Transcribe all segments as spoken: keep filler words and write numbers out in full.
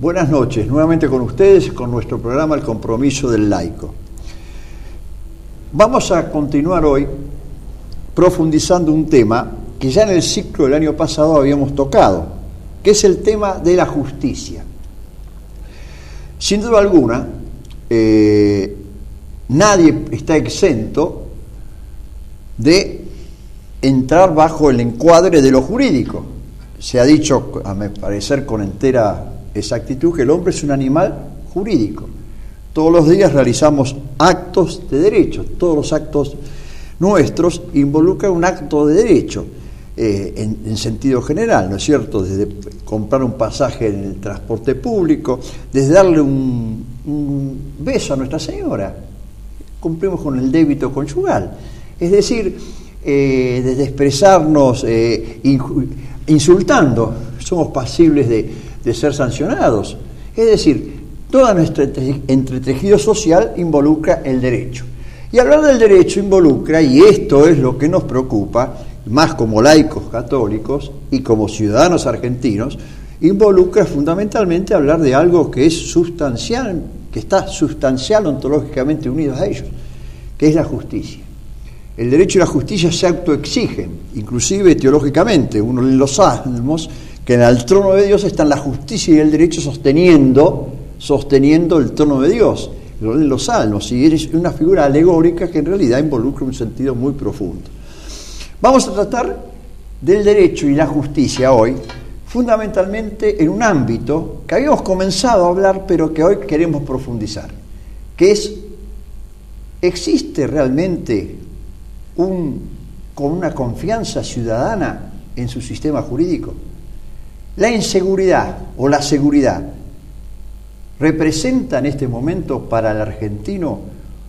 Buenas noches, nuevamente con ustedes, con nuestro programa El Compromiso del Laico. Vamos a continuar hoy profundizando un tema que ya en el ciclo del año pasado habíamos tocado, que es el tema de la justicia. Sin duda alguna, eh, nadie está exento de entrar bajo el encuadre de lo jurídico. Se ha dicho, a mi parecer con entera exactitud, que el hombre es un animal jurídico. Todos los días realizamos actos de derecho, todos los actos nuestros involucran un acto de derecho, eh, en, en sentido general, ¿no es cierto? Desde comprar un pasaje en el transporte público, desde darle un, un beso a Nuestra Señora, cumplimos con el débito conyugal. Es decir, eh, desde expresarnos eh, insultando, somos pasibles de, de ser sancionados. Es decir, todo nuestro entretejido social involucra el derecho. Y hablar del derecho involucra, y esto es lo que nos preocupa, más como laicos católicos y como ciudadanos argentinos, involucra fundamentalmente hablar de algo que es sustancial, que está sustancial ontológicamente unidos a ellos, que es la justicia. El derecho y la justicia se autoexigen, inclusive teológicamente. Uno lee los salmos, que en el trono de Dios están la justicia y el derecho sosteniendo, sosteniendo el trono de Dios. Lo leen los salmos, y es una figura alegórica que en realidad involucra un sentido muy profundo. Vamos a tratar del derecho y la justicia hoy, fundamentalmente en un ámbito que habíamos comenzado a hablar, pero que hoy queremos profundizar, que es, ¿existe realmente un, con una confianza ciudadana en su sistema jurídico? La inseguridad o la seguridad representa en este momento para el argentino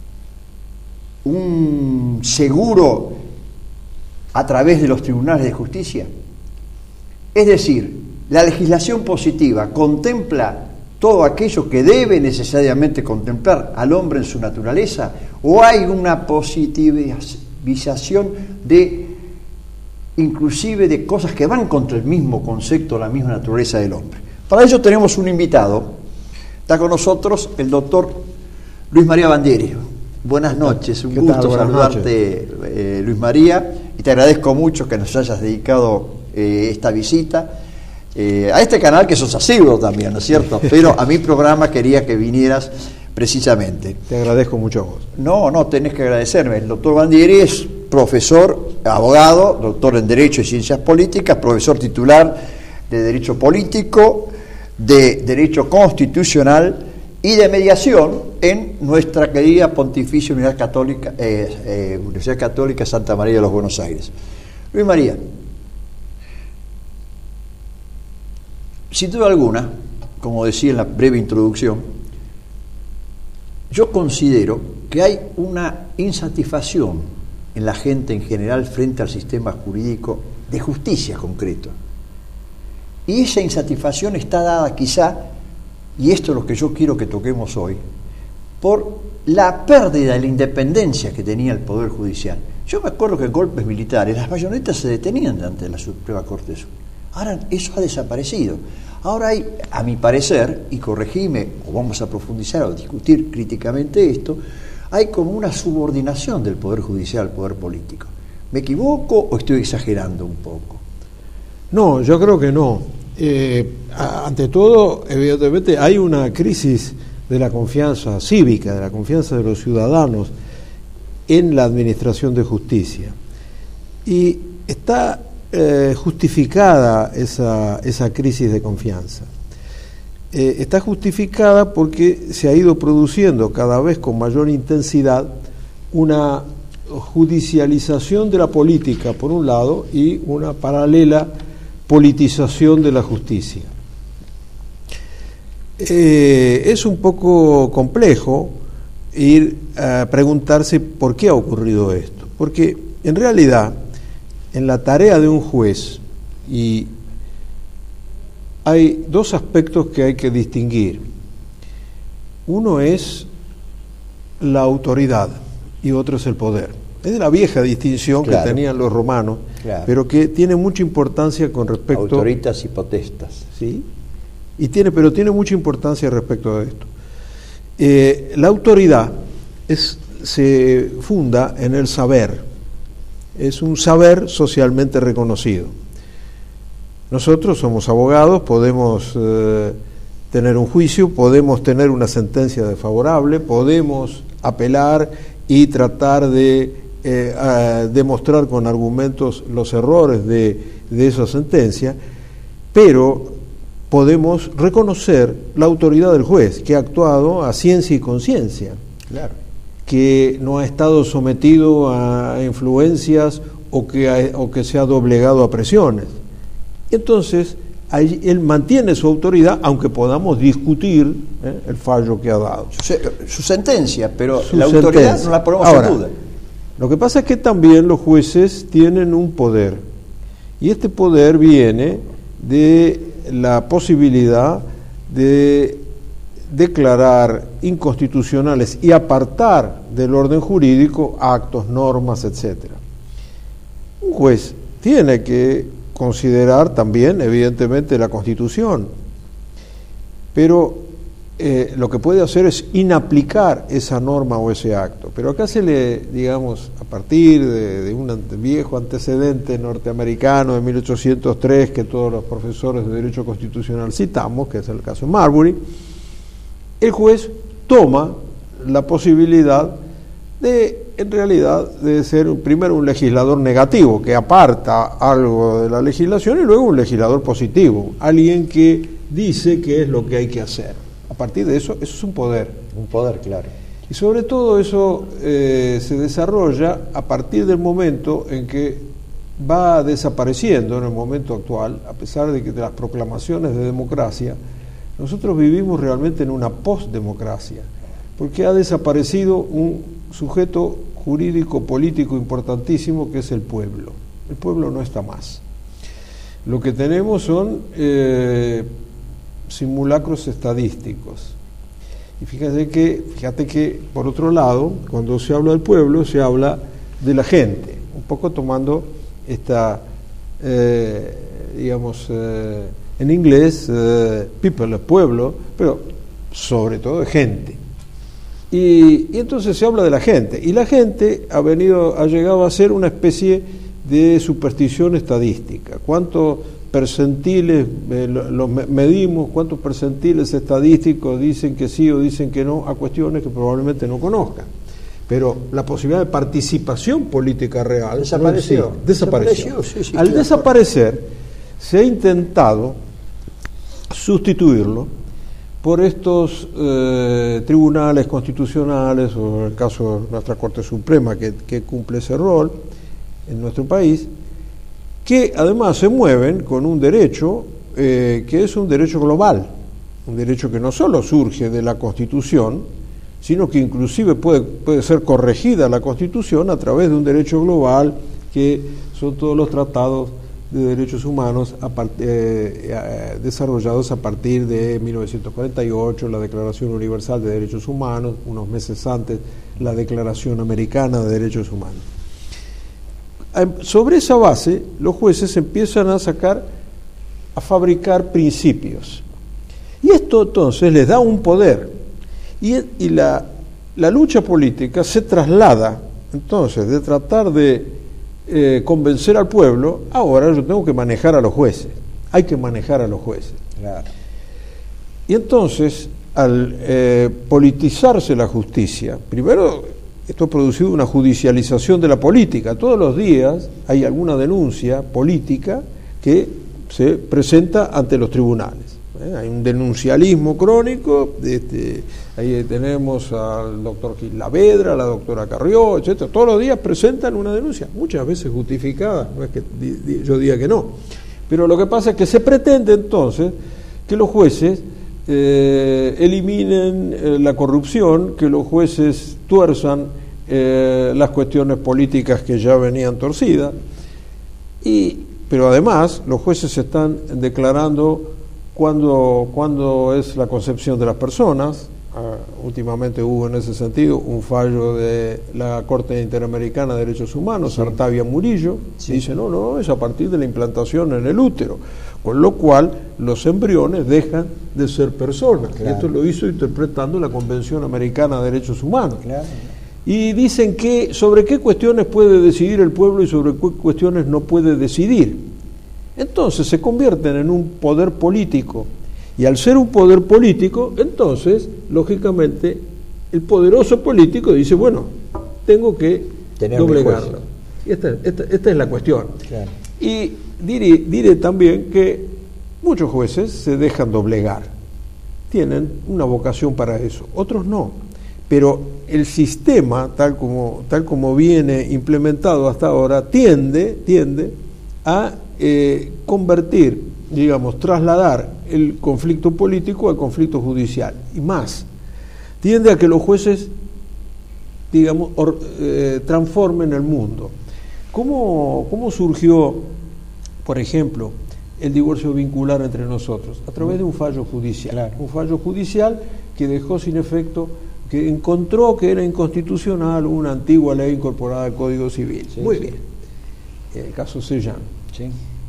un seguro a través de los tribunales de justicia. Es decir, la legislación positiva contempla todo aquello que debe necesariamente contemplar al hombre en su naturaleza, o hay una positivización de inclusive de cosas que van contra el mismo concepto, la misma naturaleza del hombre. Para ello tenemos un invitado. Está con nosotros el doctor Luis María Bandieri. Buenas noches, un gusto Buenas saludarte, eh, Luis María, y te agradezco mucho que nos hayas dedicado eh, esta visita eh, a este canal, que sos asiduo también, ¿no es cierto? Pero a mi programa quería que vinieras precisamente. Te agradezco mucho a vos. No, no, tenés que agradecerme. El doctor Bandieri es profesor, abogado, doctor en Derecho y Ciencias Políticas, profesor titular de Derecho Político, de Derecho Constitucional y de Mediación en nuestra querida Pontificia Universidad Católica, eh, eh, Universidad Católica Santa María de los Buenos Aires. Luis María, sin duda alguna, como decía en la breve introducción, yo considero que hay una insatisfacción en la gente en general frente al sistema jurídico de justicia concreto. Y esa insatisfacción está dada quizá, y esto es lo que yo quiero que toquemos hoy, por la pérdida de la independencia que tenía el Poder Judicial. Yo me acuerdo que en golpes militares las bayonetas se detenían ante la Suprema Corte Suprema. Ahora eso ha desaparecido. Ahora hay, a mi parecer, y corregime, o vamos a profundizar o discutir críticamente esto, hay como una subordinación del Poder Judicial al Poder Político. ¿Me equivoco o estoy exagerando un poco? No, yo creo que no. Eh, a, ante todo, evidentemente, hay una crisis de la confianza cívica, de la confianza de los ciudadanos en la administración de justicia. Y está eh, justificada esa, esa crisis de confianza. Eh, está justificada porque se ha ido produciendo cada vez con mayor intensidad una judicialización de la política, por un lado, y una paralela politización de la justicia. Eh, es un poco complejo ir a preguntarse por qué ha ocurrido esto, porque en realidad en la tarea de un juez y hay dos aspectos que hay que distinguir. Uno es la autoridad y otro es el poder. Es de la vieja distinción claro. que tenían los romanos, claro. pero que tiene mucha importancia con respecto... Autoritas y potestas. ¿Sí? y tiene, pero tiene mucha importancia respecto de esto. Eh, la autoridad es, se funda en el saber, es un saber socialmente reconocido. Nosotros somos abogados, podemos eh, tener un juicio, podemos tener una sentencia desfavorable, podemos apelar y tratar de eh, a, demostrar con argumentos los errores de, de esa sentencia, pero podemos reconocer la autoridad del juez, que ha actuado a ciencia y conciencia, claro, que no ha estado sometido a influencias o que, ha, o que se ha doblegado a presiones. Entonces, ahí él mantiene su autoridad, aunque podamos discutir ¿eh? el fallo que ha dado. Su, su sentencia, pero su la sentencia. autoridad no la ponemos Ahora, en duda. Lo que pasa es que también los jueces tienen un poder, y este poder viene de la posibilidad de declarar inconstitucionales y apartar del orden jurídico actos, normas, etcétera. Un juez tiene que considerar también, evidentemente, la Constitución, pero eh, lo que puede hacer es inaplicar esa norma o ese acto. Pero acá se le, digamos, a partir de, de un ante, viejo antecedente norteamericano de mil ochocientos tres, que todos los profesores de Derecho Constitucional citamos, que es el caso Marbury, el juez toma la posibilidad de, en realidad, de ser primero un legislador negativo, que aparta algo de la legislación, y luego un legislador positivo, alguien que dice qué es lo que hay que hacer. A partir de eso, eso es un poder. Un poder, claro. Y sobre todo eso eh, se desarrolla a partir del momento en que va desapareciendo, en el momento actual, a pesar de que de las proclamaciones de democracia, nosotros vivimos realmente en una postdemocracia, porque ha desaparecido un sujeto jurídico político importantísimo, que es el pueblo. El pueblo no está más. Lo que tenemos son eh, simulacros estadísticos. Y fíjate que, fíjate que, por otro lado, cuando se habla del pueblo, se habla de la gente, un poco tomando esta, eh, digamos, eh, en inglés, eh, people, el pueblo, pero sobre todo de gente. Y, y entonces se habla de la gente, y la gente ha venido, ha llegado a ser una especie de superstición estadística. ¿Cuántos percentiles eh, lo, lo medimos? ¿Cuántos percentiles estadísticos dicen que sí o dicen que no a cuestiones que probablemente no conozcan? Pero la posibilidad de participación política real desapareció. No, sí, desapareció. desapareció sí, sí, Al claro. desaparecer, se ha intentado sustituirlo por estos eh, tribunales constitucionales, o en el caso de nuestra Corte Suprema, que, que cumple ese rol en nuestro país, que además se mueven con un derecho eh, que es un derecho global, un derecho que no solo surge de la Constitución, sino que inclusive puede, puede ser corregida la Constitución a través de un derecho global, que son todos los tratados de derechos humanos a part, eh, eh, desarrollados a partir de mil novecientos cuarenta y ocho, la Declaración Universal de Derechos Humanos, unos meses antes la Declaración Americana de Derechos Humanos. Sobre esa base, los jueces empiezan a sacar, a fabricar principios. Y esto entonces les da un poder. Y, y la, la lucha política se traslada, entonces, de tratar de eh, convencer al pueblo, ahora yo tengo que manejar a los jueces. Hay que manejar a los jueces. Claro. Y entonces, al eh, politizarse la justicia, primero, esto ha producido una judicialización de la política. Todos los días hay alguna denuncia política que se presenta ante los tribunales. ¿Eh? Hay un denuncialismo crónico. Este, ahí tenemos al doctor Gil Lavedra, a la doctora Carrió, etcétera. Todos los días presentan una denuncia, muchas veces justificada. No es que di, di, yo diga que no. Pero lo que pasa es que se pretende entonces que los jueces eh, eliminen eh, la corrupción, que los jueces tuerzan Eh, las cuestiones políticas que ya venían torcidas, y, pero además los jueces están declarando cuándo, cuándo es la concepción de las personas, Uh, últimamente hubo en ese sentido un fallo de la Corte Interamericana de Derechos Humanos, sí. Artavia Murillo, sí. Dice, no, no, es a partir de la implantación en el útero, con lo cual los embriones dejan de ser personas. Claro. Esto lo hizo interpretando la Convención Americana de Derechos Humanos. Claro. Y dicen que sobre qué cuestiones puede decidir el pueblo y sobre qué cuestiones no puede decidir. Entonces se convierten en un poder político. Y al ser un poder político, entonces, lógicamente, el poderoso político dice, bueno, tengo que Tener doblegarlo. Y esta, esta, esta es la cuestión. Claro. Y diré, diré también que muchos jueces se dejan doblegar. Tienen una vocación para eso, otros no. Pero el sistema, tal como, tal como viene implementado hasta ahora, tiende, tiende a eh, convertir, digamos, trasladar el conflicto político al conflicto judicial. Y más, tiende a que los jueces, digamos, or, eh, transformen el mundo. ¿Cómo, ¿Cómo surgió, por ejemplo, el divorcio vincular entre nosotros? A través de un fallo judicial. Claro. Un fallo judicial que dejó sin efecto, que encontró que era inconstitucional una antigua ley incorporada al Código Civil. Sí, Muy sí. bien. El caso Sellán. Sí.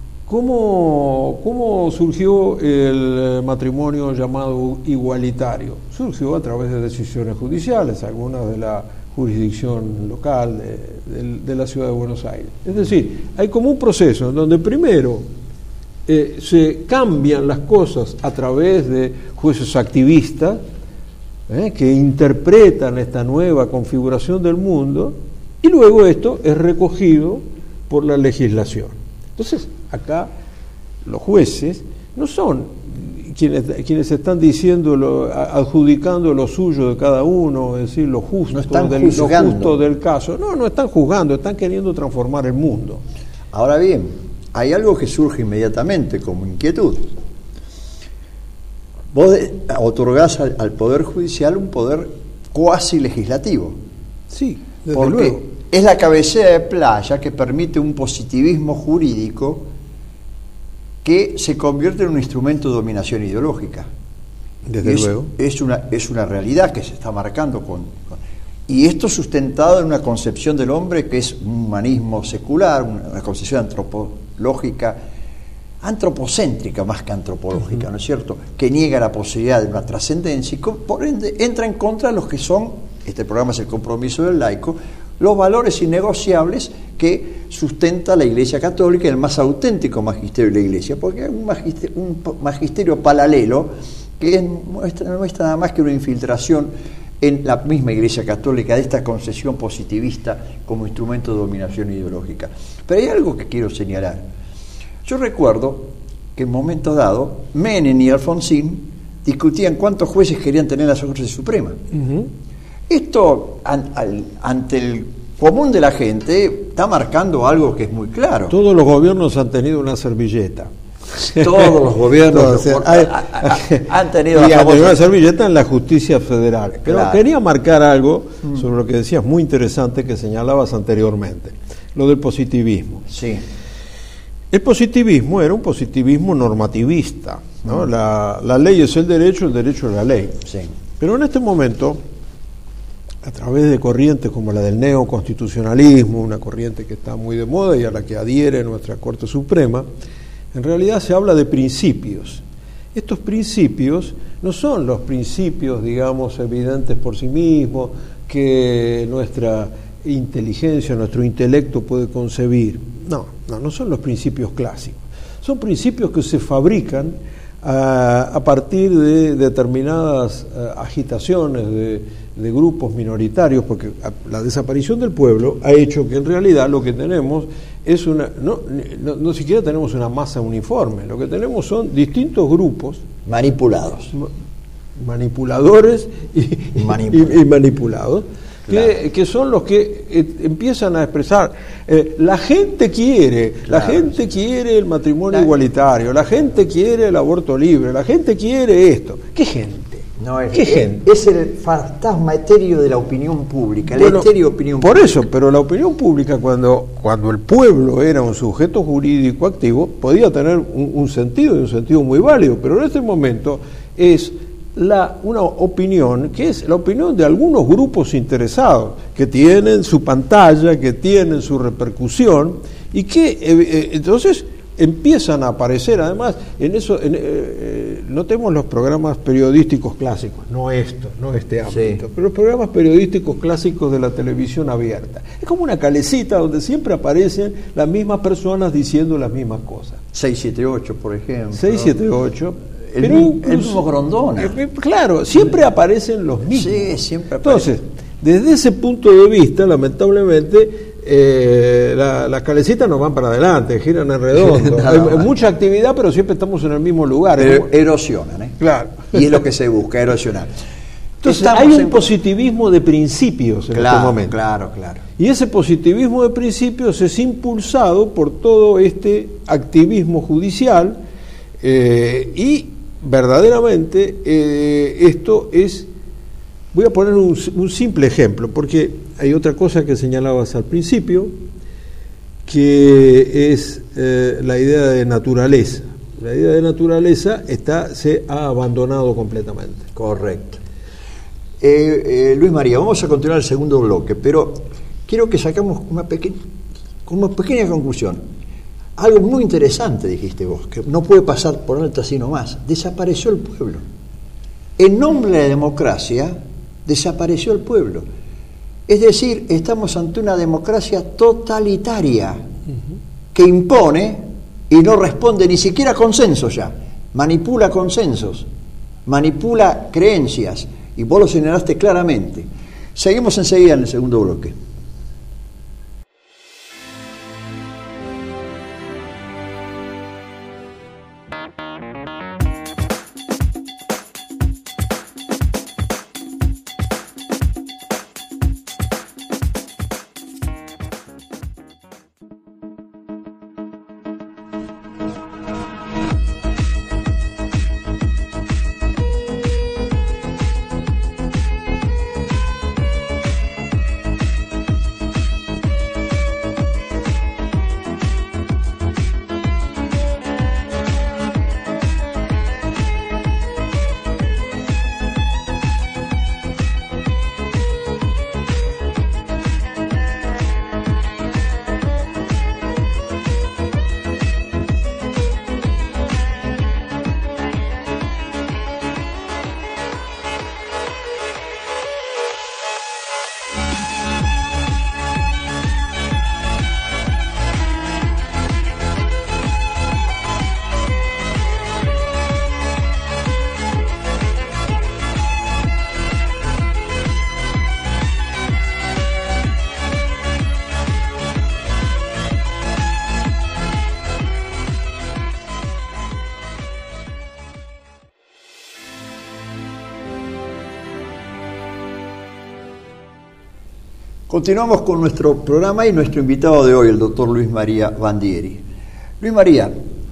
¿Cómo, ¿Cómo surgió el matrimonio llamado igualitario? Surgió a través de decisiones judiciales, algunas de la jurisdicción local de, de, de la ciudad de Buenos Aires. Es decir, hay como un proceso en donde primero eh, se cambian las cosas a través de jueces activistas eh, que interpretan esta nueva configuración del mundo, y luego esto es recogido por la legislación. Entonces, acá los jueces no son quienes, quienes están diciendo, lo, adjudicando lo suyo de cada uno, es decir, lo justo, no del, lo justo del caso. No, no están juzgando, están queriendo transformar el mundo. Ahora bien, hay algo que surge inmediatamente como inquietud. Vos otorgás al, al Poder Judicial un poder cuasi legislativo. Sí, desde porque luego. Es la cabecera de playa que permite un positivismo jurídico que se convierte en un instrumento de dominación ideológica. Desde es, luego. Es una, es una realidad que se está marcando con, con... Y esto sustentado en una concepción del hombre que es un humanismo secular, una, una concepción antropológica, antropocéntrica más que antropológica, uh-huh. ¿no es cierto?, que niega la posibilidad de una trascendencia y por ende entra en contra de los que son, este programa es el compromiso del laico, los valores innegociables que sustenta la Iglesia Católica, el más auténtico magisterio de la Iglesia, porque hay un magisterio, un magisterio paralelo que es, muestra, no es nada más que una infiltración en la misma Iglesia Católica de esta concepción positivista como instrumento de dominación ideológica. Pero hay algo que quiero señalar. Yo recuerdo que en un momento dado Menem y Alfonsín discutían cuántos jueces querían tener la Corte Suprema. Uh-huh. Esto, an, al, ante el común de la gente, está marcando algo que es muy claro. Todos los gobiernos han tenido una servilleta. Todos los gobiernos no, o sea, hay, hay, han tenido la famosa... una servilleta en la justicia federal. Pero claro. Quería marcar algo sobre lo que decías, muy interesante, que señalabas anteriormente, lo del positivismo. Sí. El positivismo era un positivismo normativista, ¿no? Mm. La, la ley es el derecho, el derecho es la ley. Sí. Pero en este momento, a través de corrientes como la del neoconstitucionalismo, una corriente que está muy de moda y a la que adhiere nuestra Corte Suprema, en realidad se habla de principios. Estos principios no son los principios, digamos, evidentes por sí mismos, que nuestra inteligencia, nuestro intelecto puede concebir. No, no, no son los principios clásicos. Son principios que se fabrican a, a partir de determinadas uh, agitaciones de, de grupos minoritarios, porque la desaparición del pueblo ha hecho que en realidad lo que tenemos es una, no, no, no siquiera tenemos una masa uniforme, lo que tenemos son distintos grupos manipulados, ma, manipuladores y, Manipul- y, y manipulados, claro. que, que son los que eh, empiezan a expresar, eh, la gente quiere, claro, la gente sí. quiere el matrimonio la... igualitario, la gente quiere el aborto libre, la gente quiere esto. ¿Qué gente? No, es, ¿Qué es, gente? Es el fantasma etéreo de la opinión pública, bueno, la etéreo opinión por pública. eso, pero la opinión pública, cuando, cuando el pueblo era un sujeto jurídico activo, podía tener un, un sentido, y un sentido muy válido, pero en este momento es la, una opinión que es la opinión de algunos grupos interesados, que tienen su pantalla, que tienen su repercusión, y que eh, eh, entonces empiezan a aparecer, además, en eso, en, eh, notemos los programas periodísticos clásicos, no estos, no este ámbito, sí, pero los programas periodísticos clásicos de la televisión abierta. Es como una calecita donde siempre aparecen las mismas personas diciendo las mismas cosas. seis siete ocho, por ejemplo. seis siete ocho. El, pero incluso, el mismo Grondona. Eh, claro, siempre aparecen los mismos. Sí, siempre aparecen. Entonces, desde ese punto de vista, lamentablemente, Eh, la, las calecitas no van para adelante, giran en redondo. Hay, hay mucha actividad, pero siempre estamos en el mismo lugar. Pero erosionan, ¿eh? Claro. Y es lo que se busca, erosionar. Entonces, estamos hay un en... positivismo de principios en claro, este momento. Claro, claro. Y ese positivismo de principios es impulsado por todo este activismo judicial eh, y verdaderamente eh, esto es... Voy a poner un, un simple ejemplo, porque hay otra cosa que señalabas al principio, que es eh, la idea de naturaleza. La idea de naturaleza está, se ha abandonado completamente. Correcto. Eh, eh, Luis María, vamos a continuar el segundo bloque, pero quiero que sacamos una pequeña, una pequeña conclusión. Algo muy interesante dijiste vos, que no puede pasar por alto así nomás. Desapareció el pueblo. En nombre de la democracia, desapareció el pueblo. Es decir, estamos ante una democracia totalitaria uh-huh. que impone y no responde ni siquiera a consensos ya. Manipula consensos, manipula creencias, y vos lo señalaste claramente. Seguimos enseguida en el segundo bloque. Continuamos con nuestro programa y nuestro invitado de hoy, el doctor Luis María Bandieri. Luis María,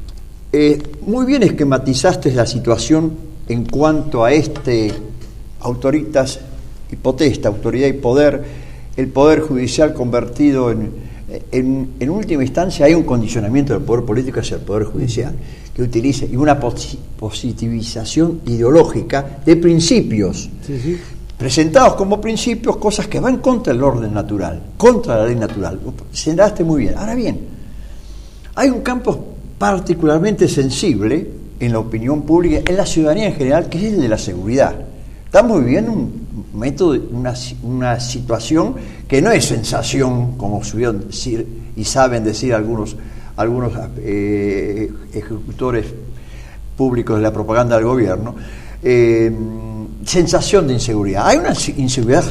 eh, muy bien esquematizaste la situación en cuanto a este autoritas y potesta, autoridad y poder, el poder judicial convertido en, en, en última instancia hay un condicionamiento del poder político hacia el poder judicial, que utiliza, y una positivización ideológica de principios. Sí, sí. Presentados como principios, cosas que van contra el orden natural, contra la ley natural. Señalaste muy bien. Ahora bien, hay un campo particularmente sensible en la opinión pública, en la ciudadanía en general, que es el de la seguridad. Estamos viviendo un método, una, una situación que no es sensación, como subieron decir y saben decir algunos, algunos eh, ejecutores públicos de la propaganda del gobierno. Eh, sensación de inseguridad. Hay una inseguridad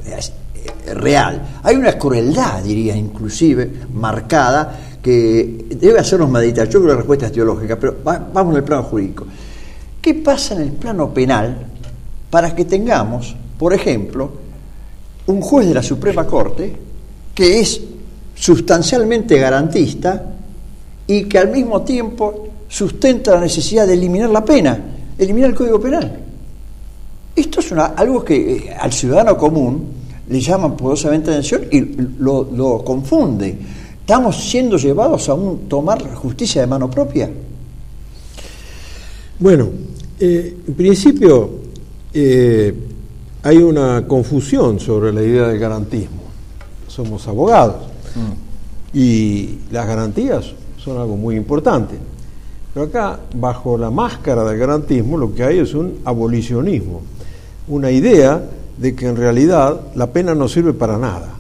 real, hay una crueldad, diría, inclusive marcada, que debe hacernos meditar. Yo creo que la respuesta es teológica, pero va, vamos al plano jurídico. ¿Qué pasa en el plano penal para que tengamos, por ejemplo, un juez de la Suprema Corte que es sustancialmente garantista y que al mismo tiempo sustenta la necesidad de eliminar la pena, eliminar el Código Penal? Esto es una, algo que eh, al ciudadano común le llama poderosamente atención y lo, lo confunde. ¿Estamos siendo llevados a un tomar la justicia de mano propia? Bueno, eh, en principio eh, hay una confusión sobre la idea del garantismo. Somos abogados mm. y las garantías son algo muy importante. Pero acá, bajo la máscara del garantismo, lo que hay es un abolicionismo, una idea de que en realidad la pena no sirve para nada.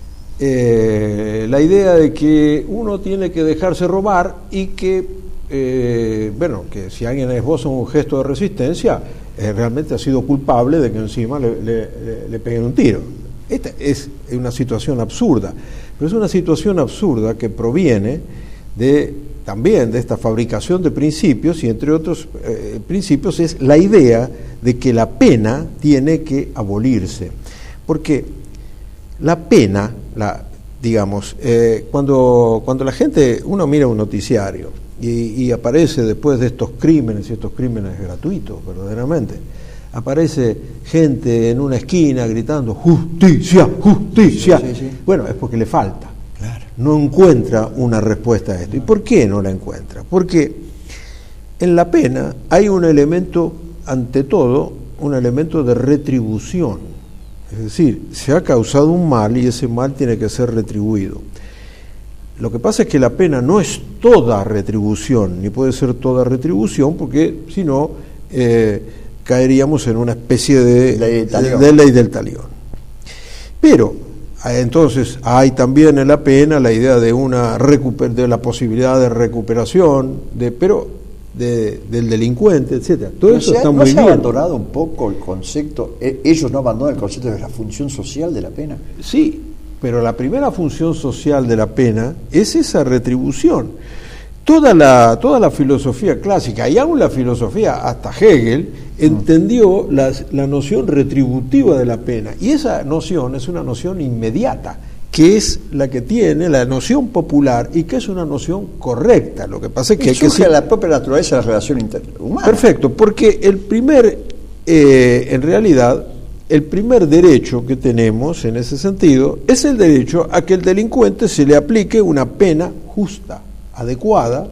Eh, la idea de que uno tiene que dejarse robar y que, eh, bueno, que si alguien esboza un gesto de resistencia, eh, realmente ha sido culpable de que encima le, le, le, le peguen un tiro. Esta es una situación absurda, pero es una situación absurda que proviene de también de esta fabricación de principios, y entre otros eh, principios es la idea de que la pena tiene que abolirse, porque la pena, la, digamos, eh, cuando, cuando la gente, uno mira un noticiario y, y aparece después de estos crímenes, y estos crímenes gratuitos verdaderamente, aparece gente en una esquina gritando justicia, justicia, sí, sí, sí. Bueno, es porque le falta. Claro. No encuentra una respuesta a esto. ¿Y por qué no la encuentra? Porque en la pena hay un elemento, ante todo, un elemento de retribución. Es decir, se ha causado un mal y ese mal tiene que ser retribuido. Lo que pasa es que la pena no es toda retribución, ni puede ser toda retribución, porque si no, eh, caeríamos en una especie de ley, de, de ley del talión. Pero entonces hay también en la pena la idea de una recuper, de la posibilidad de recuperación, de, pero de, del delincuente, etcétera. Todo pero eso está ¿no muy se bien. ha abandonado un poco el concepto? Ellos no abandonan el concepto de la función social de la pena. Sí, pero la primera función social de la pena es esa retribución. Toda la, toda la filosofía clásica, y aún la filosofía hasta Hegel, entendió la, la noción retributiva de la pena, y esa noción es una noción inmediata, que es la que tiene la noción popular y que es una noción correcta. Lo que pasa es que... Y surge que la propia naturaleza de la relación interhumana. Perfecto, porque el primer, eh, en realidad, el primer derecho que tenemos en ese sentido es el derecho a que el delincuente se le aplique una pena justa, adecuada,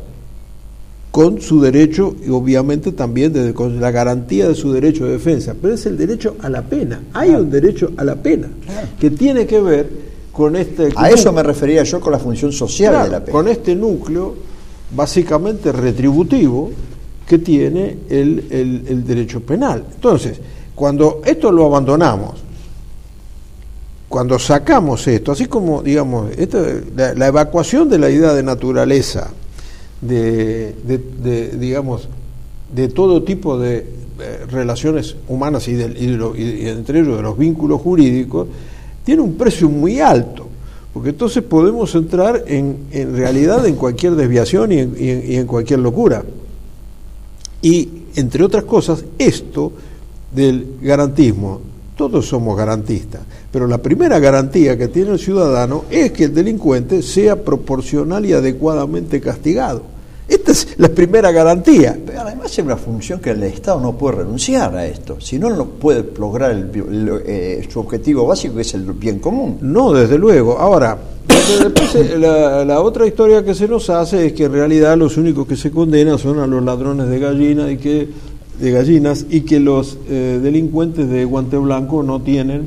con su derecho y obviamente también de, con la garantía de su derecho de defensa, pero es el derecho a la pena. Hay claro. un derecho a la pena claro. que tiene que ver con este... A eso me refería yo con la función social claro, de la pena. Con este núcleo básicamente retributivo que tiene el, el, el derecho penal. Entonces, cuando esto lo abandonamos, cuando sacamos esto, así como, digamos, esto, la, la evacuación de la idea de naturaleza, de, de, de digamos, de todo tipo de eh, relaciones humanas y, de, y, de lo, y entre ellos de los vínculos jurídicos, tiene un precio muy alto, porque entonces podemos entrar en, en realidad en cualquier desviación y en, y, en, y en cualquier locura. Y, entre otras cosas, esto del garantismo, todos somos garantistas, pero la primera garantía que tiene el ciudadano es que el delincuente sea proporcional y adecuadamente castigado. Esta es la primera garantía. Pero además es una función que el Estado no puede renunciar a esto, si no, no puede lograr el, el, eh, su objetivo básico, que es el bien común. No, desde luego. Ahora, después, la, la otra historia que se nos hace es que en realidad los únicos que se condenan son a los ladrones de gallinas y que de gallinas y que los eh, delincuentes de guante blanco no tienen,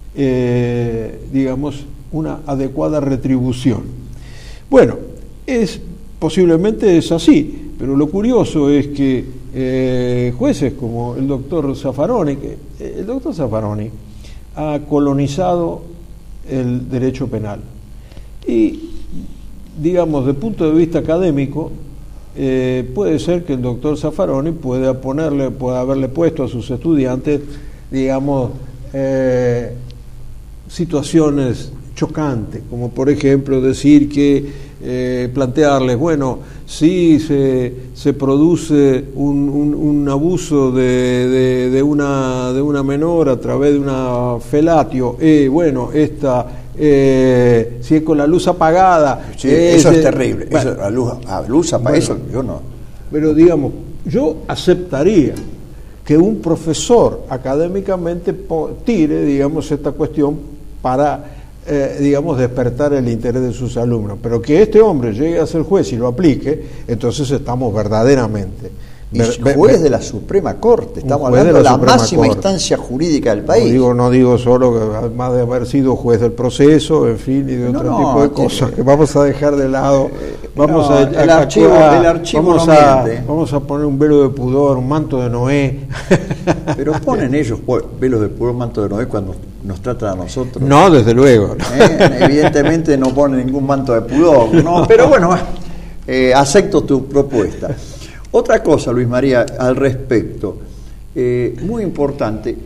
eh, digamos, una adecuada retribución. Bueno, es posiblemente es así, pero lo curioso es que eh, jueces como el doctor Zaffaroni, que eh, el doctor Zaffaroni ha colonizado el derecho penal y, digamos, desde el punto de vista académico, Eh, puede ser que el doctor Zaffaroni pueda ponerle, pueda haberle puesto a sus estudiantes, digamos, eh, situaciones chocantes, como por ejemplo decir que, eh, plantearles, bueno, si se, se produce un, un, un abuso de, de, de, una, de una menor a través de una felatio, eh, bueno, esta... Eh, si es con la luz apagada, sí, es eso de, es terrible, bueno, eso, la luz, a luz apagada, bueno, eso yo no. Pero digamos, yo aceptaría que un profesor académicamente tire, digamos, esta cuestión para, eh, digamos, despertar el interés de sus alumnos, pero que este hombre llegue a ser juez y lo aplique, entonces estamos verdaderamente y juez de la Suprema Corte, estamos hablando de la, la máxima Corte. Instancia jurídica del país. No digo, no digo solo que además de haber sido juez del proceso, en fin, y de otro no, tipo de cosas que vamos a dejar de lado. Vamos no, a, el, a, archivo, a, el archivo vamos, no a, miente. vamos a poner un velo de pudor, un manto de Noé. Pero ponen ellos velos de pudor, manto de Noé cuando nos tratan a nosotros. No, desde luego. ¿Eh? Evidentemente no ponen ningún manto de pudor, ¿no? Pero bueno, eh, acepto tu propuesta. Otra cosa, Luis María, al respecto, eh, muy importante.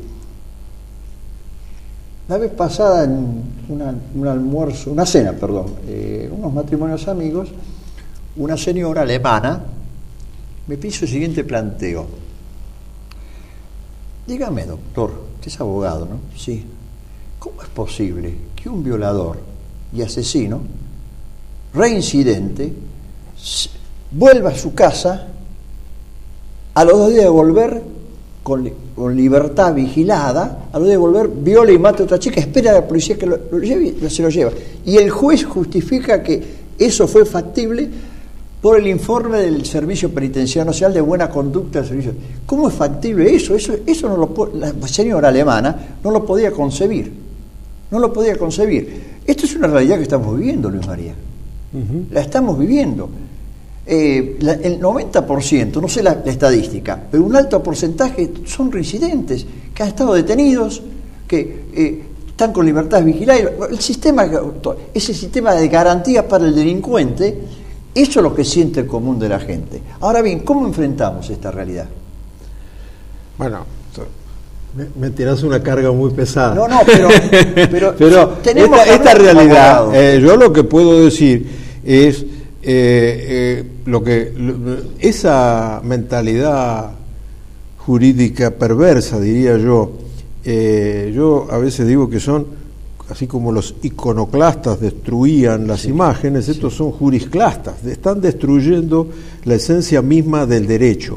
La vez pasada en una, un almuerzo, una cena, perdón, eh, unos matrimonios amigos, una señora alemana me hizo el siguiente planteo. Dígame, doctor, que es abogado, ¿no? Sí. ¿Cómo es posible que un violador y asesino, reincidente, vuelva a su casa, a los dos días de volver, con, con libertad vigilada, a los días de volver, viole y mate a otra chica, espera a la policía que lo, lo lleve y se lo lleva? Y el juez justifica que eso fue factible por el informe del Servicio Penitenciario Nacional de Buena Conducta del Servicio. ¿Cómo es factible eso? Eso, eso no lo, la señora alemana no lo podía concebir. No lo podía concebir. Esto es una realidad que estamos viviendo, Luis María. Uh-huh. La estamos viviendo. Eh, la, el noventa por ciento, no sé la, la estadística, pero un alto porcentaje son reincidentes, que han estado detenidos, que eh, están con libertad vigilada. El sistema, ese sistema de garantía para el delincuente, eso es lo que siente el común de la gente. Ahora bien, ¿cómo enfrentamos esta realidad? Bueno, me, me tirás una carga muy pesada. No, no, pero, pero, pero tenemos esta, esta realidad, eh, yo lo que puedo decir es eh, eh, lo que lo, esa mentalidad jurídica perversa, diría yo, eh, yo a veces digo que son, así como los iconoclastas destruían las sí, imágenes, sí. Estos son jurisclastas, están destruyendo la esencia misma del derecho.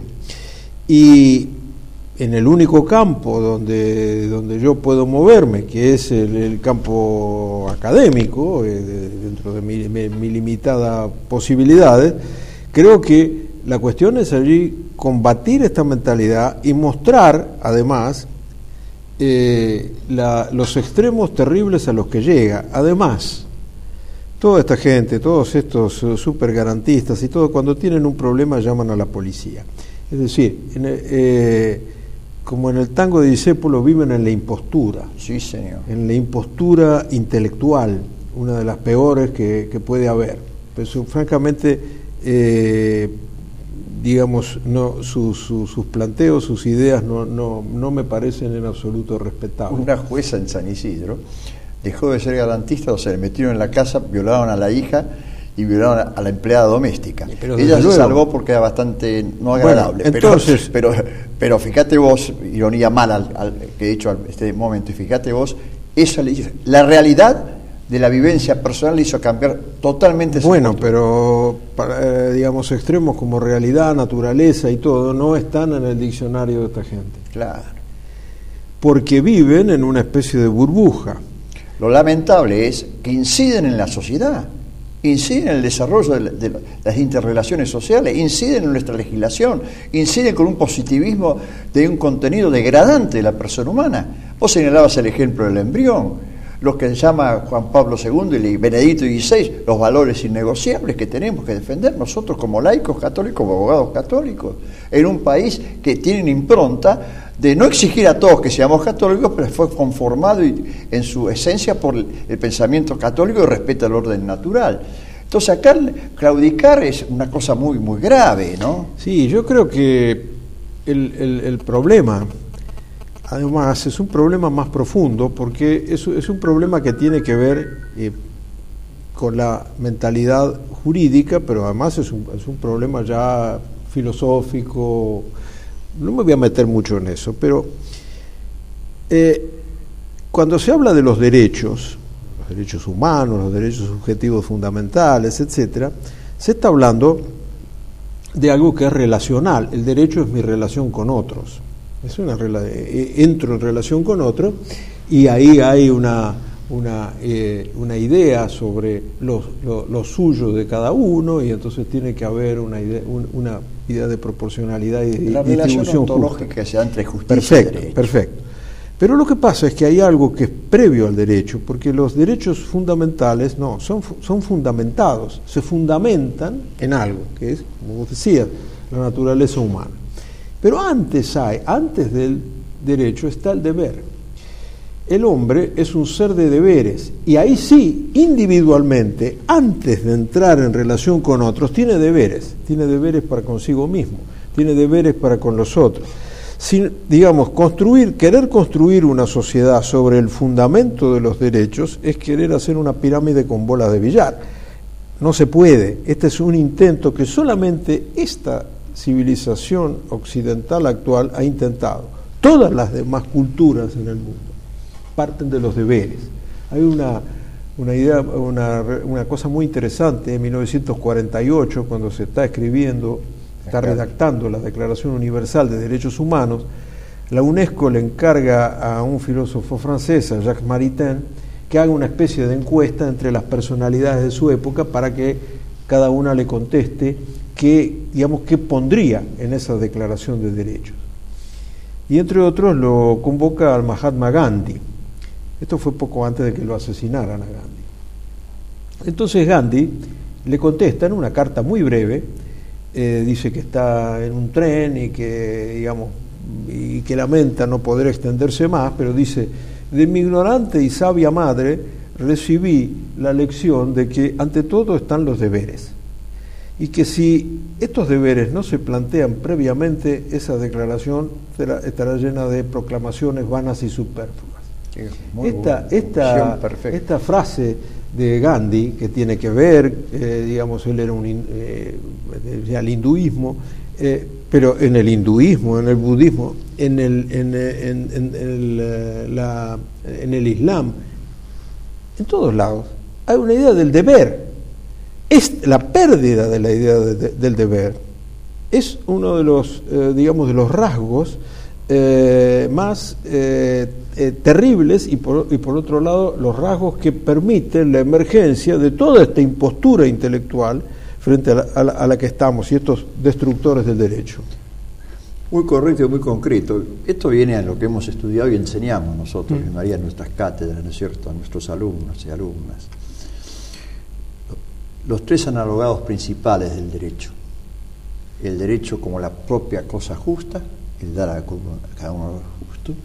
Y en el único campo donde, donde yo puedo moverme, que es el, el campo académico, eh, de, dentro de mi, mi, mi limitada posibilidades, creo que la cuestión es allí combatir esta mentalidad y mostrar, además, Eh, la, los extremos terribles a los que llega. Además, toda esta gente, todos estos uh, supergarantistas y todo, cuando tienen un problema llaman a la policía. Es decir, en el, eh, como en el tango de Discépolo, viven en la impostura. Sí, señor. En la impostura intelectual, una de las peores que, que puede haber. Pero francamente, eh, digamos, no, su, su, sus planteos, sus ideas no, no, no me parecen en absoluto respetables. Una jueza en San Isidro dejó de ser garantista, o sea, le metieron en la casa, violaron a la hija y violaron a la empleada doméstica. Pero ella se luego salvó porque era bastante no agradable. Bueno, entonces, pero, pero, pero fíjate vos, ironía mala al, al, que he dicho en este momento, y fíjate vos, esa le, la realidad de la vivencia personal le hizo cambiar totalmente su bueno, postura. Pero para, eh, digamos, extremos como realidad, naturaleza y todo no están en el diccionario de esta gente. Claro. Porque viven en una especie de burbuja. Lo lamentable es que inciden en la sociedad, inciden en el desarrollo de, la, de las interrelaciones sociales, inciden en nuestra legislación, inciden con un positivismo de un contenido degradante de la persona humana. Vos señalabas el ejemplo del embrión, los que llama Juan Pablo segundo y Benedicto dieciséis, los valores innegociables que tenemos que defender nosotros como laicos católicos, como abogados católicos, en un país que tiene una impronta de no exigir a todos que seamos católicos, pero fue conformado en su esencia por el pensamiento católico y respeta el orden natural. Entonces acá claudicar es una cosa muy, muy grave, ¿no? Sí, yo creo que el, el, el problema, además, es un problema más profundo porque es, es un problema que tiene que ver eh, con la mentalidad jurídica, pero además es un, es un problema ya filosófico. No me voy a meter mucho en eso, pero eh, cuando se habla de los derechos, los derechos humanos, los derechos subjetivos fundamentales, etcétera, se está hablando de algo que es relacional. El derecho es mi relación con otros. Es una entro en relación con otro y ahí hay una, una, eh, una idea sobre lo, lo, lo suyo de cada uno, y entonces tiene que haber una idea, un, una idea de proporcionalidad y de la distribución relación ontológica justa. que se da entre justicia Perfecto, y derecho. perfecto. Pero lo que pasa es que hay algo que es previo al derecho, porque los derechos fundamentales no, son, son fundamentados, se fundamentan en algo, que es, como vos decías, la naturaleza humana. Pero antes hay, antes del derecho está el deber. El hombre es un ser de deberes, y ahí sí, individualmente, antes de entrar en relación con otros, tiene deberes, tiene deberes para consigo mismo, tiene deberes para con los otros. Sin, digamos, construir, querer construir una sociedad sobre el fundamento de los derechos es querer hacer una pirámide con bolas de billar. No se puede. Este es un intento que solamente esta civilización occidental actual ha intentado. Todas las demás culturas en el mundo parten de los deberes. Hay una, una idea, una, una cosa muy interesante en mil novecientos cuarenta y ocho, cuando se está escribiendo, está redactando la Declaración Universal de Derechos Humanos, la UNESCO le encarga a un filósofo francés, a Jacques Maritain, que haga una especie de encuesta entre las personalidades de su época para que cada una le conteste qué, digamos, qué pondría en esa Declaración de Derechos. Y entre otros lo convoca al Mahatma Gandhi. Esto fue poco antes de que lo asesinaran a Gandhi. Entonces Gandhi le contesta en una carta muy breve. Eh, dice que está en un tren y que, digamos, y que lamenta no poder extenderse más, pero dice: de mi ignorante y sabia madre recibí la lección de que ante todo están los deberes, y que si estos deberes no se plantean previamente, esa declaración estará, estará llena de proclamaciones vanas y superfluas. Esta, esta, esta frase de Gandhi, que tiene que ver, eh, digamos, él era un eh, el hinduismo, eh, pero en el hinduismo, en el budismo, en el, en, en, en, el, la, en el islam, en todos lados, hay una idea del deber. Es la pérdida de la idea de, de, del deber. Es uno de los, eh, digamos, de los rasgos eh, más eh, eh, terribles, y por, y por otro lado los rasgos que permiten la emergencia de toda esta impostura intelectual frente a la, a la, a la que estamos, y estos destructores del derecho. Muy correcto y muy concreto. Esto viene a lo que hemos estudiado y enseñamos nosotros, mm. María, en nuestras cátedras, ¿no es cierto?, a nuestros alumnos y alumnas. Los tres analogados principales del derecho: el derecho como la propia cosa justa, el dar a cada uno lo justo,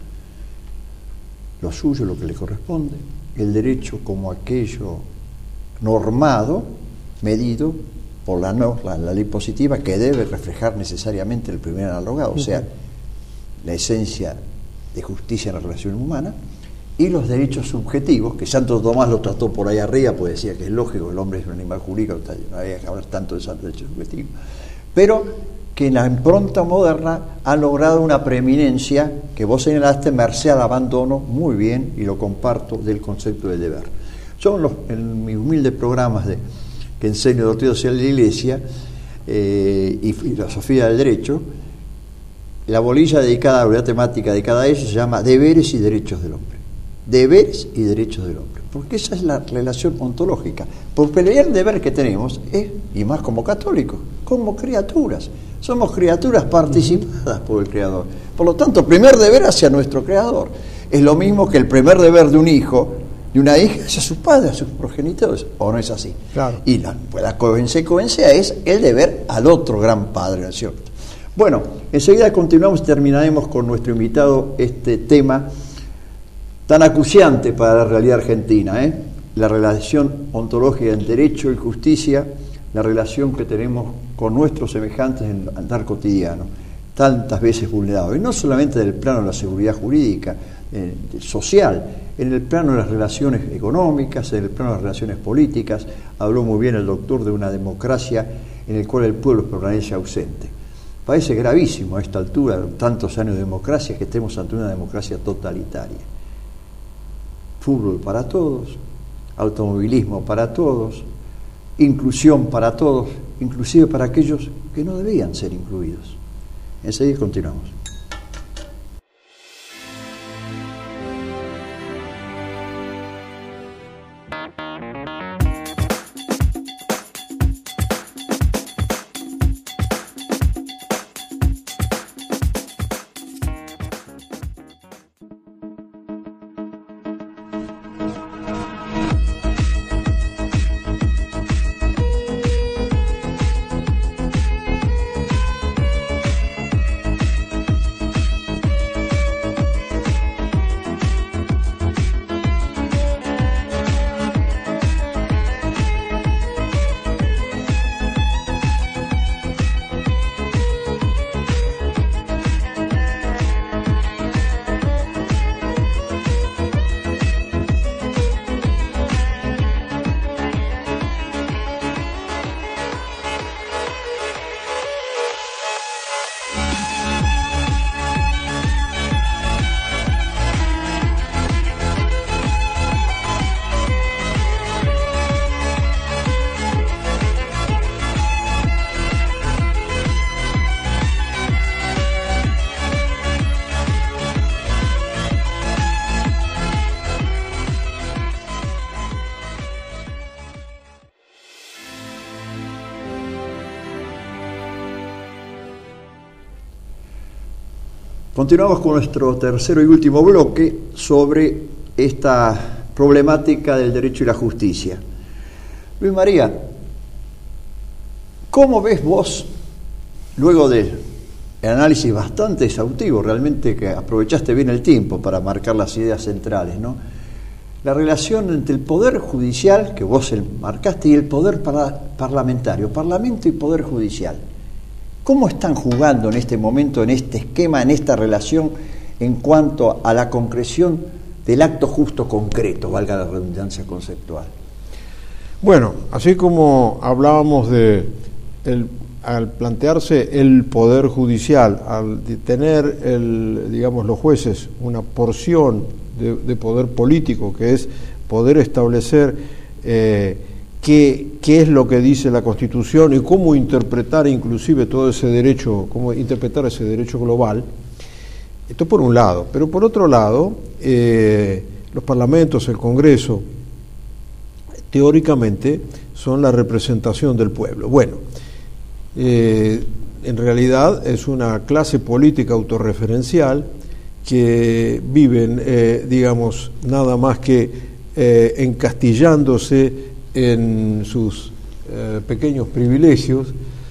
lo suyo, lo que le corresponde; el derecho como aquello normado, medido por la, no, la, la ley positiva, que debe reflejar necesariamente el primer analogado, o sea, la esencia de justicia en la relación humana; y los derechos subjetivos, que Santo Tomás lo trató por ahí arriba, pues decía que es lógico, el hombre es un animal jurídico, no había que hablar tanto de esos derechos subjetivos, pero que en la impronta moderna han logrado una preeminencia que vos señalaste, merced al abandono, muy bien, y lo comparto, del concepto del deber. Yo en, los, en mis humildes programas de, que enseño doctrina social de la Iglesia eh, y filosofía del derecho, la bolilla dedicada a la temática dedicada a eso se llama Deberes y Derechos del Hombre. Deberes y derechos del hombre, porque esa es la relación ontológica. Porque el deber que tenemos es, y más como católicos, como criaturas. Somos criaturas participadas por el Creador. Por lo tanto, primer deber hacia nuestro Creador. Es lo mismo que el primer deber de un hijo, de una hija, hacia sus padres, a sus progenitores, ¿o no es así? Claro. Y la, pues la consecuencia es el deber al otro gran Padre, ¿no es cierto? Bueno, enseguida continuamos y terminaremos con nuestro invitado este tema tan acuciante para la realidad argentina, ¿eh? La relación ontológica en derecho y justicia, la relación que tenemos con nuestros semejantes en el andar cotidiano, tantas veces vulnerados, y no solamente en el plano de la seguridad jurídica, eh, social, en el plano de las relaciones económicas, en el plano de las relaciones políticas. Habló muy bien el doctor de una democracia en la cual el pueblo permanece ausente. Parece gravísimo a esta altura, tantos años de democracia, que estemos ante una democracia totalitaria. Fútbol para todos, automovilismo para todos, inclusión para todos, inclusive para aquellos que no debían ser incluidos. Enseguida continuamos. Continuamos con nuestro tercero y último bloque sobre esta problemática del derecho y la justicia. Luis María, ¿cómo ves vos, luego del análisis bastante exhaustivo, realmente que aprovechaste bien el tiempo para marcar las ideas centrales, ¿no?, la relación entre el poder judicial, que vos marcaste, y el poder para, parlamentario, parlamento y poder judicial? ¿Cómo están jugando en este momento, en este esquema, en esta relación, en cuanto a la concreción del acto justo concreto, valga la redundancia conceptual? Bueno, así como hablábamos de el, al plantearse el poder judicial, al tener el, digamos, los jueces una porción de, de poder político, que es poder establecer eh, qué, qué es lo que dice la Constitución y cómo interpretar inclusive todo ese derecho, cómo interpretar ese derecho global. Esto por un lado, pero por otro lado, eh, los parlamentos, el Congreso, teóricamente son la representación del pueblo. Bueno, eh, en realidad es una clase política autorreferencial que viven, eh, digamos, nada más que eh, encastillándose en sus eh, pequeños privilegios,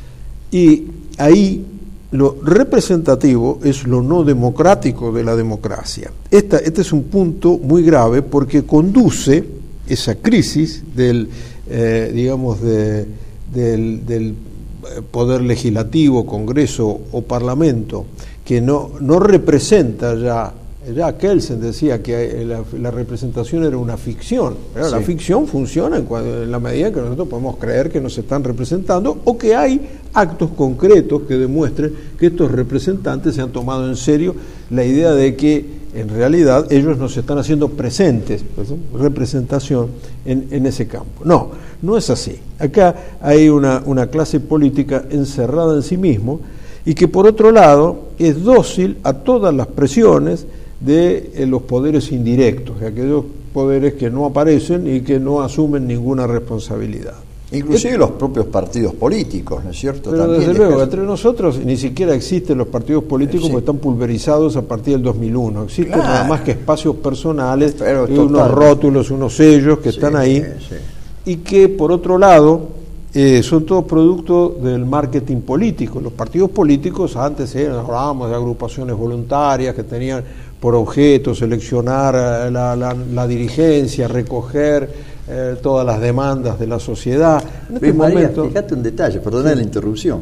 y ahí lo representativo es lo no democrático de la democracia. Esta, este es un punto muy grave porque conduce esa crisis del, eh, digamos, de, del, del poder legislativo, Congreso o Parlamento, que no, no representa ya, ya Kelsen decía que la, la representación era una ficción. Sí. La ficción funciona en, cuando, en la medida en que nosotros podemos creer que nos están representando o que hay actos concretos que demuestren que estos representantes se han tomado en serio la idea de que en realidad ellos nos están haciendo presentes, pues, representación en, en ese campo. No, no es así. Acá hay una, una clase política encerrada en sí mismo y que por otro lado es dócil a todas las presiones de eh, los poderes indirectos, de aquellos poderes que no aparecen y que no asumen ninguna responsabilidad. Inclusive los propios partidos políticos, ¿no es cierto? Pero También desde luego, entre nosotros ni siquiera existen los partidos políticos, sí, porque están pulverizados a partir del dos mil uno. Existen, claro, nada más que espacios personales, y unos rótulos, unos sellos que, sí, están ahí, sí, sí, y que por otro lado eh, son todos producto del marketing político. Los partidos políticos antes eran, hablábamos de agrupaciones voluntarias que tenían por objeto seleccionar la, la, la dirigencia, recoger Eh, todas las demandas de la sociedad. En este María, momento, fíjate un detalle, perdona, sí, la interrupción.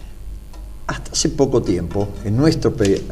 Hasta hace poco tiempo, en nuestro,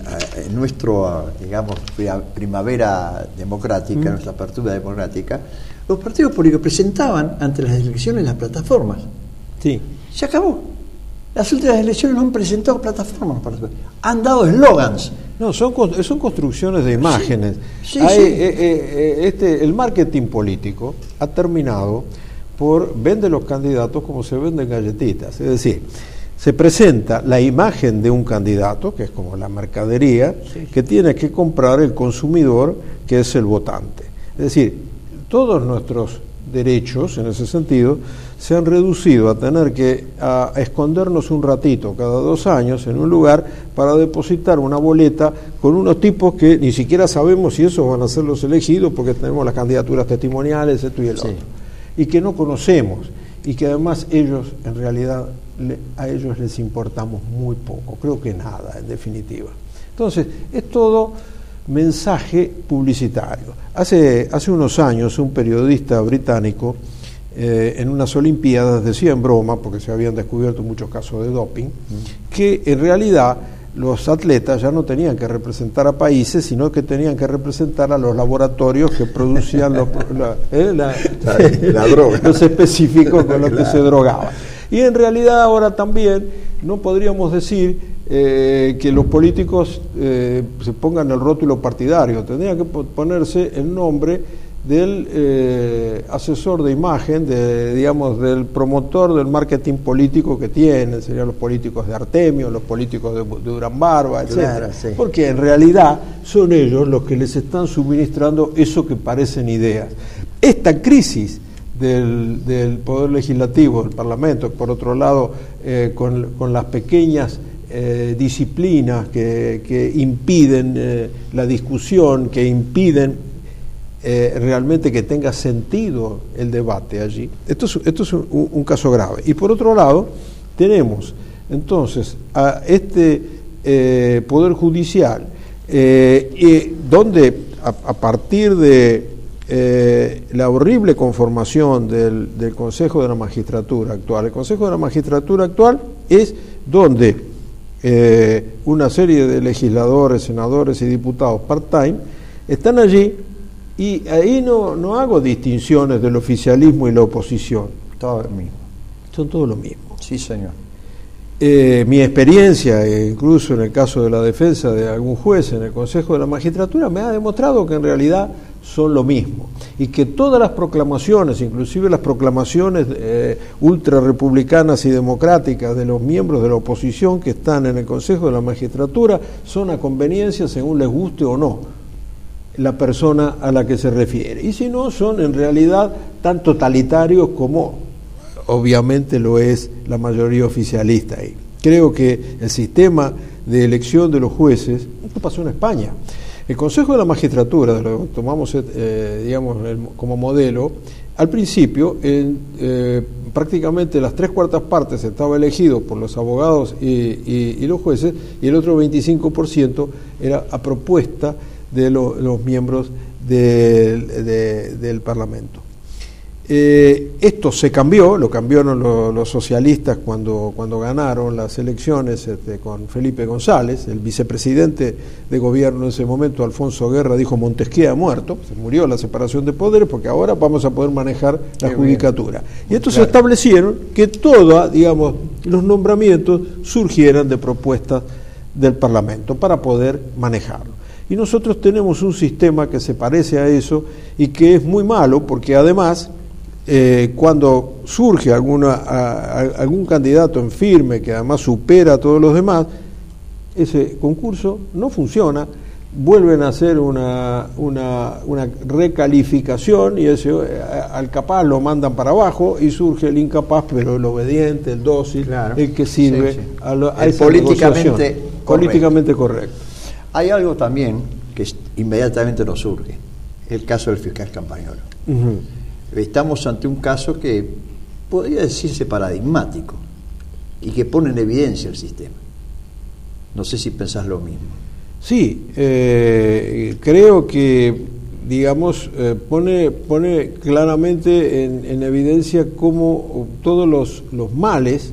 en nuestro digamos, primavera democrática, mm. nuestra apertura democrática, los partidos políticos presentaban ante las elecciones las plataformas. Sí. Se acabó. Las últimas elecciones no han presentado plataformas, han dado eslogans. No, son, son construcciones de imágenes. Sí, sí, Hay, sí. Eh, eh, este, el marketing político ha terminado por vender los candidatos como se venden galletitas. Es decir, se presenta la imagen de un candidato, que es como la mercadería, sí, que tiene que comprar el consumidor, que es el votante. Es decir, todos nuestros derechos, en ese sentido, se han reducido a tener que a escondernos un ratito cada dos años en un lugar para depositar una boleta con unos tipos que ni siquiera sabemos si esos van a ser los elegidos porque tenemos las candidaturas testimoniales, esto y el otro, sí, y que no conocemos y que además ellos, en realidad, le, a ellos les importamos muy poco, creo que nada, en definitiva. Entonces, es todo mensaje publicitario. Hace, hace unos años un periodista británico eh, en unas Olimpiadas decía en broma, porque se habían descubierto muchos casos de doping, mm. que en realidad los atletas ya no tenían que representar a países, sino que tenían que representar a los laboratorios que producían los, la, eh, la, la, la droga, los específicos con los, claro, que se drogaban. Y en realidad ahora también no podríamos decir Eh, que los políticos eh, se pongan el rótulo partidario, tendría que ponerse el nombre del eh, asesor de imagen, de, digamos, del promotor del marketing político que tienen, serían los políticos de Artemio, los políticos de, de Durán Barba, etcétera. Claro, sí. Porque en realidad son ellos los que les están suministrando eso que parecen ideas. Esta crisis del, del poder legislativo, del Parlamento, por otro lado, eh, con, con las pequeñas eh, disciplinas que, que impiden eh, la discusión, que impiden eh, realmente que tenga sentido el debate allí. Esto es, esto es un, un caso grave. Y por otro lado, tenemos entonces a este eh, Poder Judicial, eh, y donde a, a partir de eh, la horrible conformación del, del Consejo de la Magistratura actual, el Consejo de la Magistratura actual es donde eh, una serie de legisladores, senadores y diputados part-time están allí, y ahí no, no hago distinciones del oficialismo y la oposición. Todo lo mismo. Son todo lo mismo. Sí, señor. Eh, mi experiencia, eh, incluso en el caso de la defensa de algún juez en el Consejo de la Magistratura, me ha demostrado que en realidad son lo mismo, y que todas las proclamaciones, inclusive las proclamaciones eh, ultrarrepublicanas y democráticas de los miembros de la oposición que están en el Consejo de la Magistratura, son a conveniencia según les guste o no la persona a la que se refiere, y si no, son en realidad tan totalitarios como obviamente lo es la mayoría oficialista ahí. Creo que el sistema de elección de los jueces, esto pasó en España. El Consejo de la Magistratura, lo tomamos eh, digamos el, como modelo, al principio en, eh, prácticamente las tres cuartas partes estaba elegido por los abogados y, y, y los jueces, y el otro veinticinco por ciento era a propuesta de lo, los miembros de, de, del Parlamento. Eh, esto se cambió, lo cambiaron lo, los socialistas cuando, cuando ganaron las elecciones este, con Felipe González, el vicepresidente de gobierno en ese momento, Alfonso Guerra, dijo Montesquieu ha muerto, se murió la separación de poderes porque ahora vamos a poder manejar la Qué judicatura. Bien. Y entonces claro. establecieron que todos, digamos, los nombramientos surgieran de propuestas del Parlamento para poder manejarlo. Y nosotros tenemos un sistema que se parece a eso y que es muy malo porque además Eh, cuando surge alguna, a, a, algún candidato en firme que además supera a todos los demás, ese concurso no funciona, vuelven a hacer una, una, una recalificación y ese, al capaz lo mandan para abajo y surge el incapaz, pero el obediente, el dócil, claro. el que sirve sí, sí. a, lo, a esa políticamente correcto. políticamente correcto. Hay algo también que inmediatamente nos surge, el caso del fiscal Campagnolo. Uh-huh. Estamos ante un caso que podría decirse paradigmático y que pone en evidencia el sistema. No sé si pensás lo mismo. Sí, eh, creo que, digamos, eh, pone, pone claramente en, en evidencia cómo todos los, los males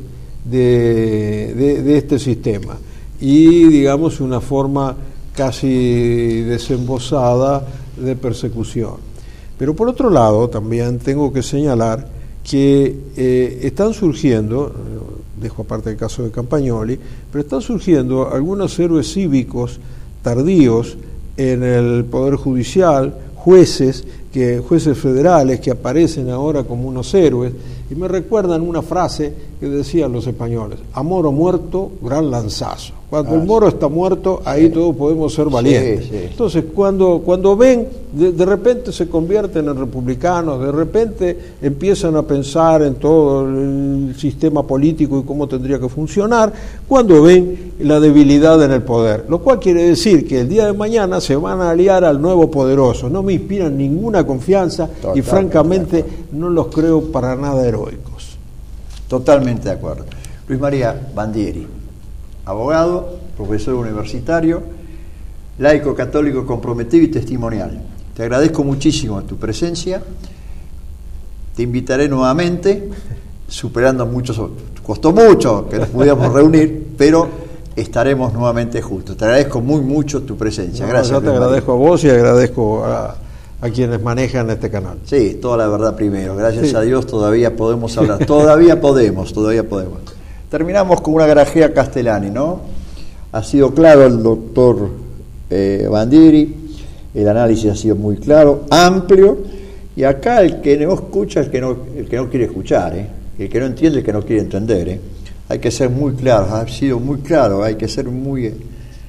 de, de, de este sistema y, digamos, una forma casi desembosada de persecución. Pero por otro lado, también tengo que señalar que eh, están surgiendo, dejo aparte el caso de Campagnoli, pero están surgiendo algunos héroes cívicos tardíos en el Poder Judicial, jueces, que, jueces federales que aparecen ahora como unos héroes, y me recuerdan una frase que decían los españoles: a moro muerto, gran lanzazo. Cuando ah, el moro está muerto, ahí sí. todos podemos ser valientes. Sí, sí. Entonces, cuando, cuando ven, de, de repente se convierten en republicanos, de repente empiezan a pensar en todo el sistema político y cómo tendría que funcionar, cuando ven la debilidad en el poder. Lo cual quiere decir que el día de mañana se van a aliar al nuevo poderoso. No me inspiran ninguna confianza Total, y francamente no los creo para nada heroicos. Totalmente de acuerdo. Luis María Bandieri, abogado, profesor universitario, laico católico comprometido y testimonial. Te agradezco muchísimo tu presencia. Te invitaré nuevamente, superando muchos, costó mucho que nos pudiéramos reunir, pero estaremos nuevamente juntos. Te agradezco muy mucho tu presencia. No, Gracias. Yo te agradezco a vos y agradezco a, a quienes manejan este canal. Sí, toda la verdad primero. Gracias sí. a Dios todavía podemos hablar. Todavía podemos, todavía podemos. Terminamos con una garajea Castellani, ¿no? Ha sido claro el doctor eh, Bandieri, el análisis ha sido muy claro, amplio, y acá el que no escucha, el que no, el que no quiere escuchar, ¿eh? El que no entiende, el que no quiere entender, ¿eh? Hay que ser muy claro, ha sido muy claro, hay que ser muy... Eh.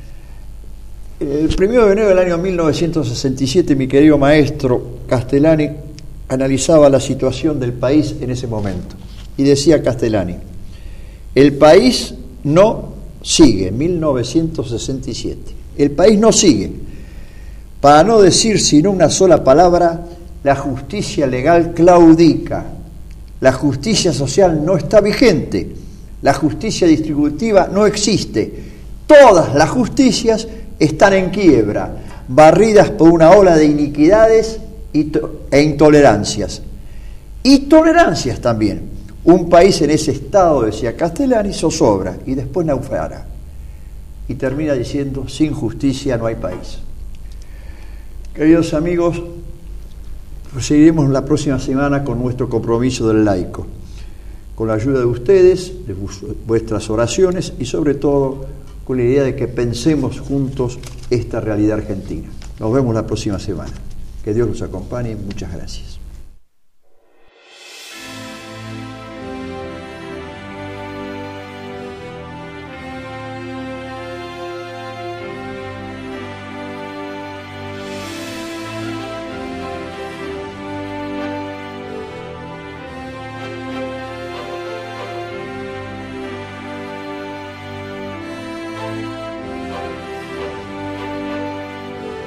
El primero de enero del año mil novecientos sesenta y siete, mi querido maestro Castellani analizaba la situación del país en ese momento, y decía Castellani: el país no sigue, mil novecientos sesenta y siete. El país no sigue. Para no decir sino una sola palabra, la justicia legal claudica. La justicia social no está vigente. La justicia distributiva no existe. Todas las justicias están en quiebra, barridas por una ola de iniquidades e intolerancias. Y tolerancias también. Un país en ese estado, decía Castellani, zozobra y después naufraga. Y termina diciendo, sin justicia no hay país. Queridos amigos, seguiremos la próxima semana con nuestro compromiso del laico, con la ayuda de ustedes, de vuestras oraciones y sobre todo con la idea de que pensemos juntos esta realidad argentina. Nos vemos la próxima semana. Que Dios los acompañe. Muchas gracias.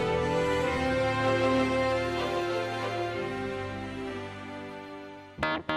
Bye.